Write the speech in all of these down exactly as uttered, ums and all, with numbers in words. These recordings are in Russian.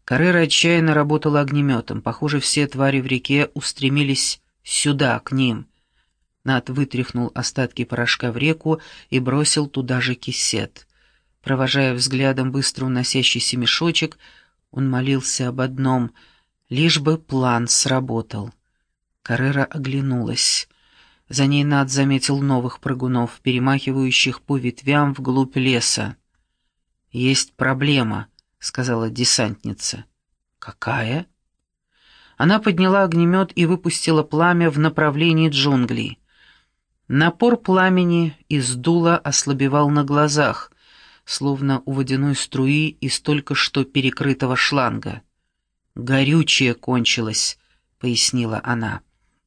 Каррера отчаянно работала огнеметом. Похоже, все твари в реке устремились сюда, к ним. Нат вытряхнул остатки порошка в реку и бросил туда же кисет. Провожая взглядом быстро уносящийся мешочек, он молился об одном — лишь бы план сработал. Каррера оглянулась. За ней Нат заметил новых прыгунов, перемахивающих по ветвям вглубь леса. «Есть проблема», — сказала десантница. «Какая?» Она подняла огнемет и выпустила пламя в направлении джунглей. Напор пламени из дула ослабевал на глазах, словно у водяной струи из только что перекрытого шланга. «Горючее кончилось», — пояснила она.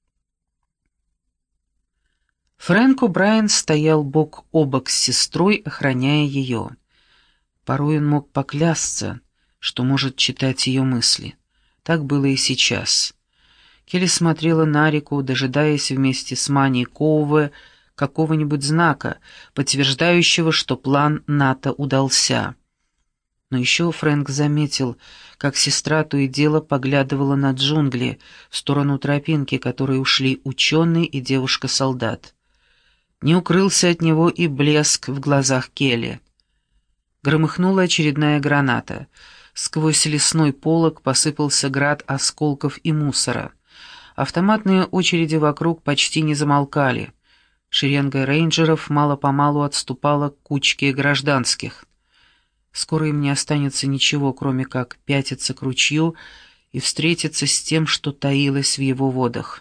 Фрэнк О'Брайен стоял бок о бок с сестрой, охраняя ее. Порой он мог поклясться, что может читать ее мысли. Так было и сейчас. Келли смотрела на реку, дожидаясь вместе с Маней Коуве какого-нибудь знака, подтверждающего, что план Ната удался. Но еще Фрэнк заметил, как сестра то и дело поглядывала на джунгли, в сторону тропинки, которой ушли ученый и девушка-солдат. Не укрылся от него и блеск в глазах Келли. Громыхнула очередная граната. Сквозь лесной полог посыпался град осколков и мусора. Автоматные очереди вокруг почти не замолкали. Шеренга рейнджеров мало-помалу отступала к кучке гражданских. Скоро им не останется ничего, кроме как пятиться к ручью и встретиться с тем, что таилось в его водах.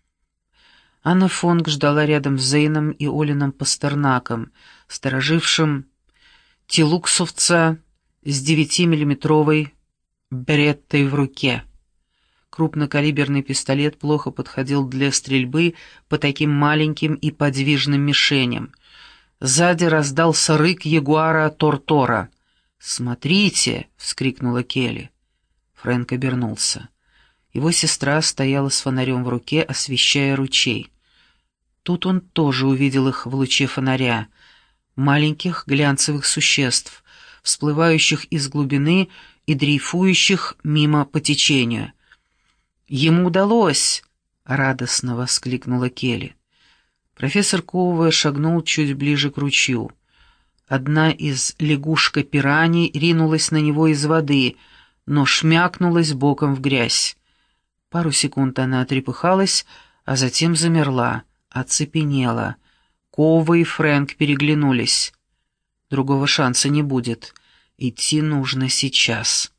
Анна Фонг ждала рядом с Зейном и Олином Пастернаком, сторожившим тилуксовца с девятимиллиметровой береттой в руке. Крупнокалиберный пистолет плохо подходил для стрельбы по таким маленьким и подвижным мишеням. Сзади раздался рык ягуара Тортора. «Смотрите!» — вскрикнула Келли. Фрэнк обернулся. Его сестра стояла с фонарем в руке, освещая ручей. Тут он тоже увидел их в луче фонаря, маленьких глянцевых существ, всплывающих из глубины и дрейфующих мимо по течению. «Ему удалось!» — радостно воскликнула Келли. Профессор Коуве шагнул чуть ближе к ручью. Одна из лягушка-пираний ринулась на него из воды, но шмякнулась боком в грязь. Пару секунд она трепыхалась, а затем замерла, оцепенела. Коуве и Фрэнк переглянулись. Другого шанса не будет. Идти нужно сейчас.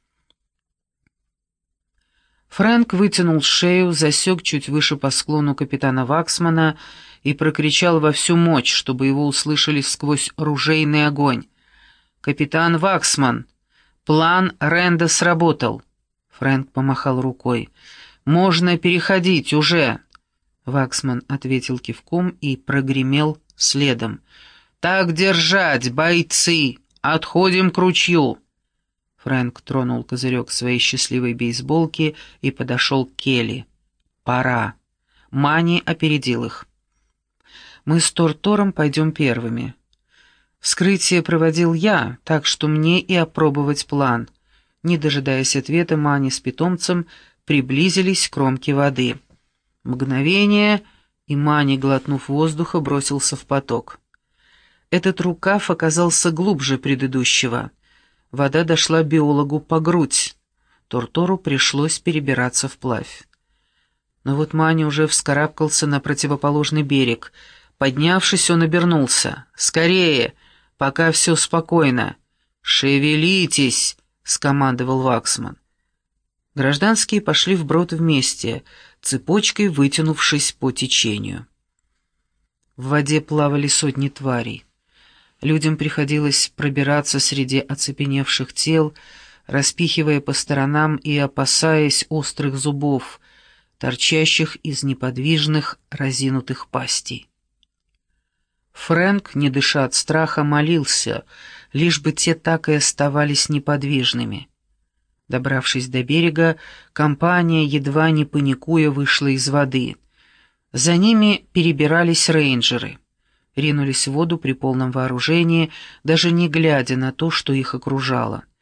Фрэнк вытянул шею, засек чуть выше по склону капитана Ваксмана и прокричал во всю мощь, чтобы его услышали сквозь ружейный огонь. «Капитан Ваксман! План Рэнда сработал!» Фрэнк помахал рукой. «Можно переходить уже!» Ваксман ответил кивком и прогремел следом. «Так держать, бойцы! Отходим к ручью!» Фрэнк тронул козырек своей счастливой бейсболки и подошел к Келли. «Пора!» Мани опередил их. «Мы с Тортором пойдем первыми. Вскрытие проводил я, так что мне и опробовать план». Не дожидаясь ответа, Мани с питомцем приблизились к кромке воды. Мгновение, и Мани, глотнув воздуха, бросился в поток. Этот рукав оказался глубже предыдущего. Вода дошла биологу по грудь. Тортору пришлось перебираться вплавь. Но вот Мани уже вскарабкался на противоположный берег. Поднявшись, он обернулся. «Скорее, пока все спокойно!» «Шевелитесь!» — скомандовал Ваксман. Гражданские пошли вброд вместе, цепочкой вытянувшись по течению. В воде плавали сотни тварей. Людям приходилось пробираться среди оцепеневших тел, распихивая по сторонам и опасаясь острых зубов, торчащих из неподвижных разинутых пастей. Фрэнк, не дыша от страха, молился, лишь бы те так и оставались неподвижными. Добравшись до берега, компания, едва не паникуя, вышла из воды. За ними перебирались рейнджеры. Ринулись в воду при полном вооружении, даже не глядя на то, что их окружало.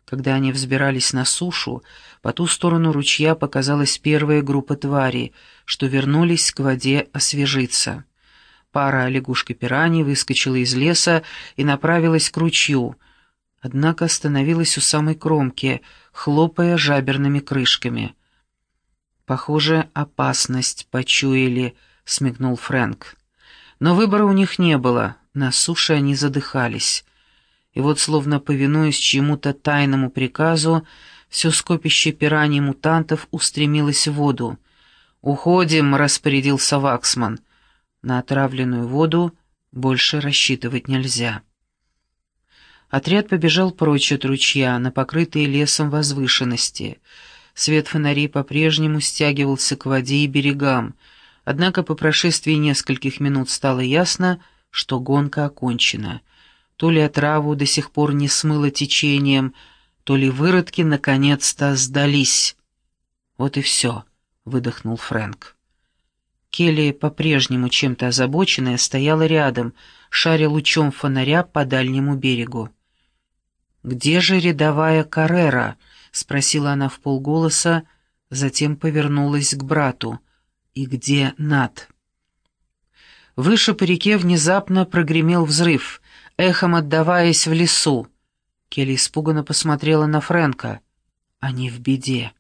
Когда они взбирались на сушу, по ту сторону ручья показалась первая группа тварей, что вернулись к воде освежиться. Пара лягушка-пираний выскочила из леса и направилась к ручью, однако остановилась у самой кромки, хлопая жаберными крышками. «Похоже, опасность почуяли», — смекнул Фрэнк. Но выбора у них не было, на суше они задыхались. И вот, словно повинуясь чьему-то тайному приказу, все скопище пираний-мутантов устремилось в воду. «Уходим», — распорядился Ваксман. На отравленную воду больше рассчитывать нельзя. Отряд побежал прочь от ручья, на покрытые лесом возвышенности. Свет фонарей по-прежнему стягивался к воде и берегам, однако по прошествии нескольких минут стало ясно, что гонка окончена. То ли отраву до сих пор не смыло течением, то ли выродки наконец-то сдались. «Вот и все», — выдохнул Фрэнк. Келли, по-прежнему чем-то озабоченная, стояла рядом, шаря лучом фонаря по дальнему берегу. «Где же рядовая Каррера?» — спросила она вполголоса, затем повернулась к брату. «И где Нат?» Выше по реке внезапно прогремел взрыв, эхом отдаваясь в лесу. Келли испуганно посмотрела на Фрэнка. «Они в беде».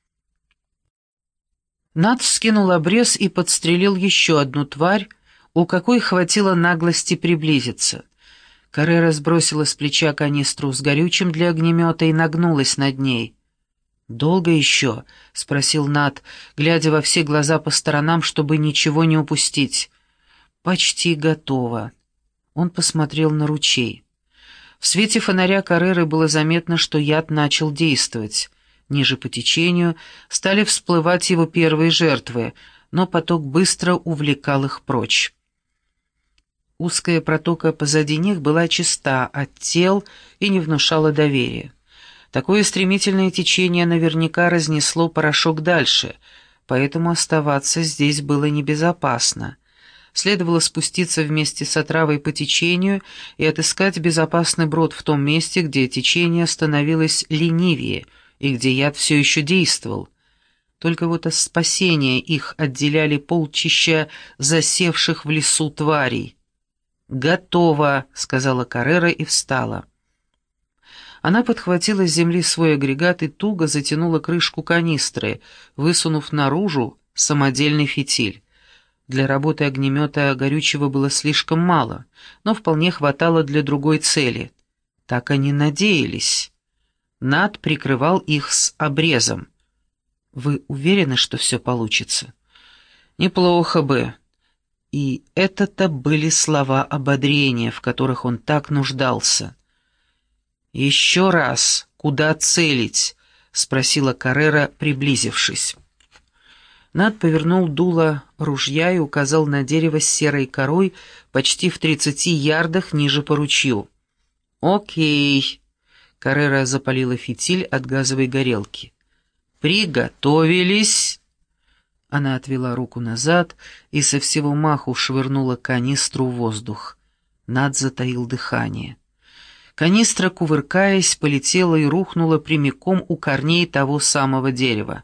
Нат вскинул обрез и подстрелил еще одну тварь, у какой хватило наглости приблизиться. Каррера сбросила с плеча канистру с горючим для огнемета и нагнулась над ней. «Долго еще?» — спросил Нат, глядя во все глаза по сторонам, чтобы ничего не упустить. «Почти готово». Он посмотрел на ручей. В свете фонаря Карреры было заметно, что яд начал действовать. Ниже по течению стали всплывать его первые жертвы, но поток быстро увлекал их прочь. Узкая протока позади них была чиста от тел и не внушала доверия. Такое стремительное течение наверняка разнесло порошок дальше, поэтому оставаться здесь было небезопасно. Следовало спуститься вместе с отравой по течению и отыскать безопасный брод в том месте, где течение становилось ленивее и где яд все еще действовал. Только вот от спасения их отделяли полчища засевших в лесу тварей. «Готово», — сказала Каррера и встала. Она подхватила с земли свой агрегат и туго затянула крышку канистры, высунув наружу самодельный фитиль. Для работы огнемета горючего было слишком мало, но вполне хватало для другой цели. Так они надеялись. Нат прикрывал их с обрезом. «Вы уверены, что все получится?» «Неплохо бы». И это-то были слова ободрения, в которых он так нуждался. «Еще раз, куда целить?» — спросила Каррера, приблизившись. Нат повернул дуло ружья и указал на дерево с серой корой почти в тридцати ярдах ниже по ручью. «Окей». Каррера запалила фитиль от газовой горелки. «Приготовились!» Она отвела руку назад и со всего маху швырнула канистру в воздух. Нат затаил дыхание. Канистра, кувыркаясь, полетела и рухнула прямиком у корней того самого дерева.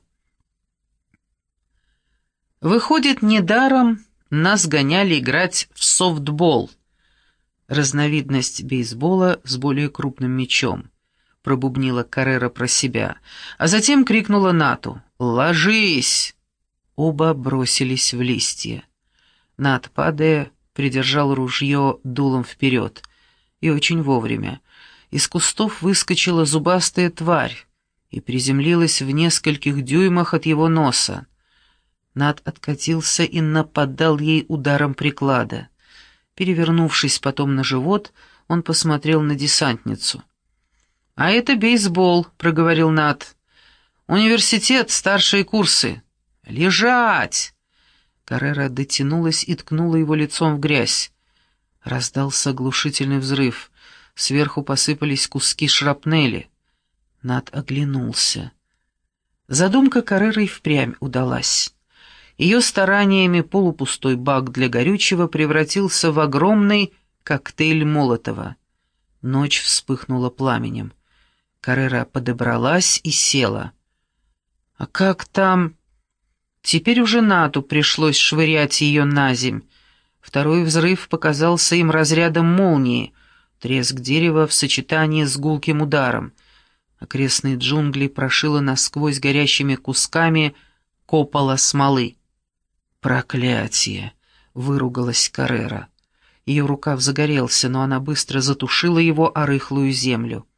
Выходит, недаром нас гоняли играть в софтбол. Разновидность бейсбола с более крупным мячом, пробубнила Каррера про себя, а затем крикнула Нату: «Ложись!» Оба бросились в листья. Нат, падая, придержал ружье дулом вперед. И очень вовремя. Из кустов выскочила зубастая тварь и приземлилась в нескольких дюймах от его носа. Нат откатился и нападал ей ударом приклада. Перевернувшись потом на живот, он посмотрел на десантницу. «А это бейсбол», — проговорил Нат. «Университет, старшие курсы». «Лежать!» Каррера дотянулась и ткнула его лицом в грязь. Раздался оглушительный взрыв. Сверху посыпались куски шрапнели. Нат оглянулся. Задумка Карреры впрямь удалась. Ее стараниями полупустой бак для горючего превратился в огромный коктейль Молотова. Ночь вспыхнула пламенем. Каррера подобралась и села. «А как там...» Теперь уже Нату пришлось швырять ее на земь. Второй взрыв показался им разрядом молнии, треск дерева в сочетании с гулким ударом. Окрестные джунгли прошило насквозь горящими кусками копола смолы. «Проклятие!» — выругалась Каррера. Ее рукав загорелся, но она быстро затушила его о рыхлую землю.